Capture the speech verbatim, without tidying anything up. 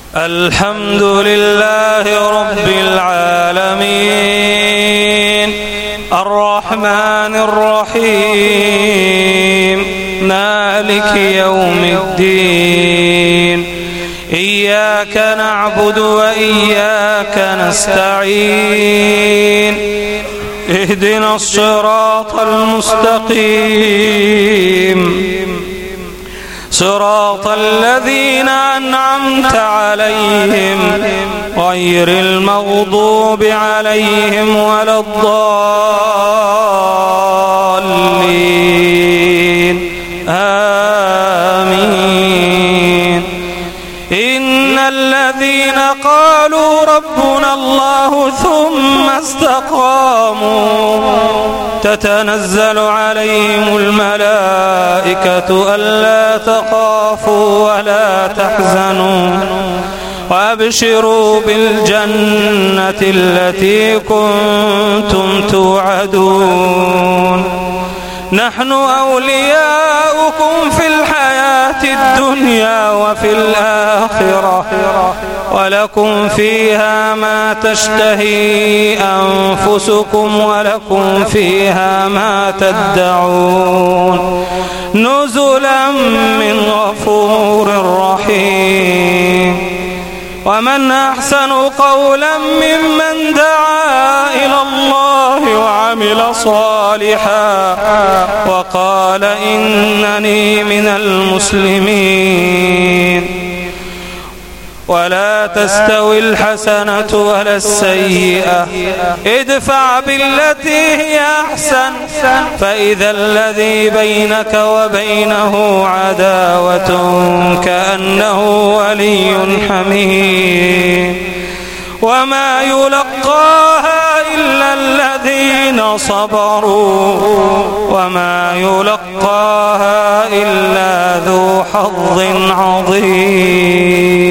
الحمد لله رب العالمين الرحمن الرحيم مالك يوم الدين إياك نعبد وإياك نستعين اهدنا الصراط المستقيم صراط الذين أنعمت عليهم غير المغضوب عليهم ولا الضالين آمين. إن الذين قالوا ربنا الله ثم استقاموا تتنزل عليهم الملائكة ألا تخافوا ولا تحزنوا وأبشروا بالجنة التي كنتم توعدون نحن أولياؤكم في الحياة الدنيا وفي الآخرة ولكم فيها ما تشتهي أنفسكم ولكم فيها ما تدعون نزلا من غفور رحيم. ومن أحسن قولا ممن دعا إلى الله وعمل صالحا وقال إنني من المسلمين. ولا تستوي الحسنة ولا السيئة ادفع بالتي هي أحسن فإذا الذي بينك وبينه عداوة كأنه ولي حميم. وما يلقاها إلا الذين صبروا وما يلقاها إلا ذو حظ عظيم.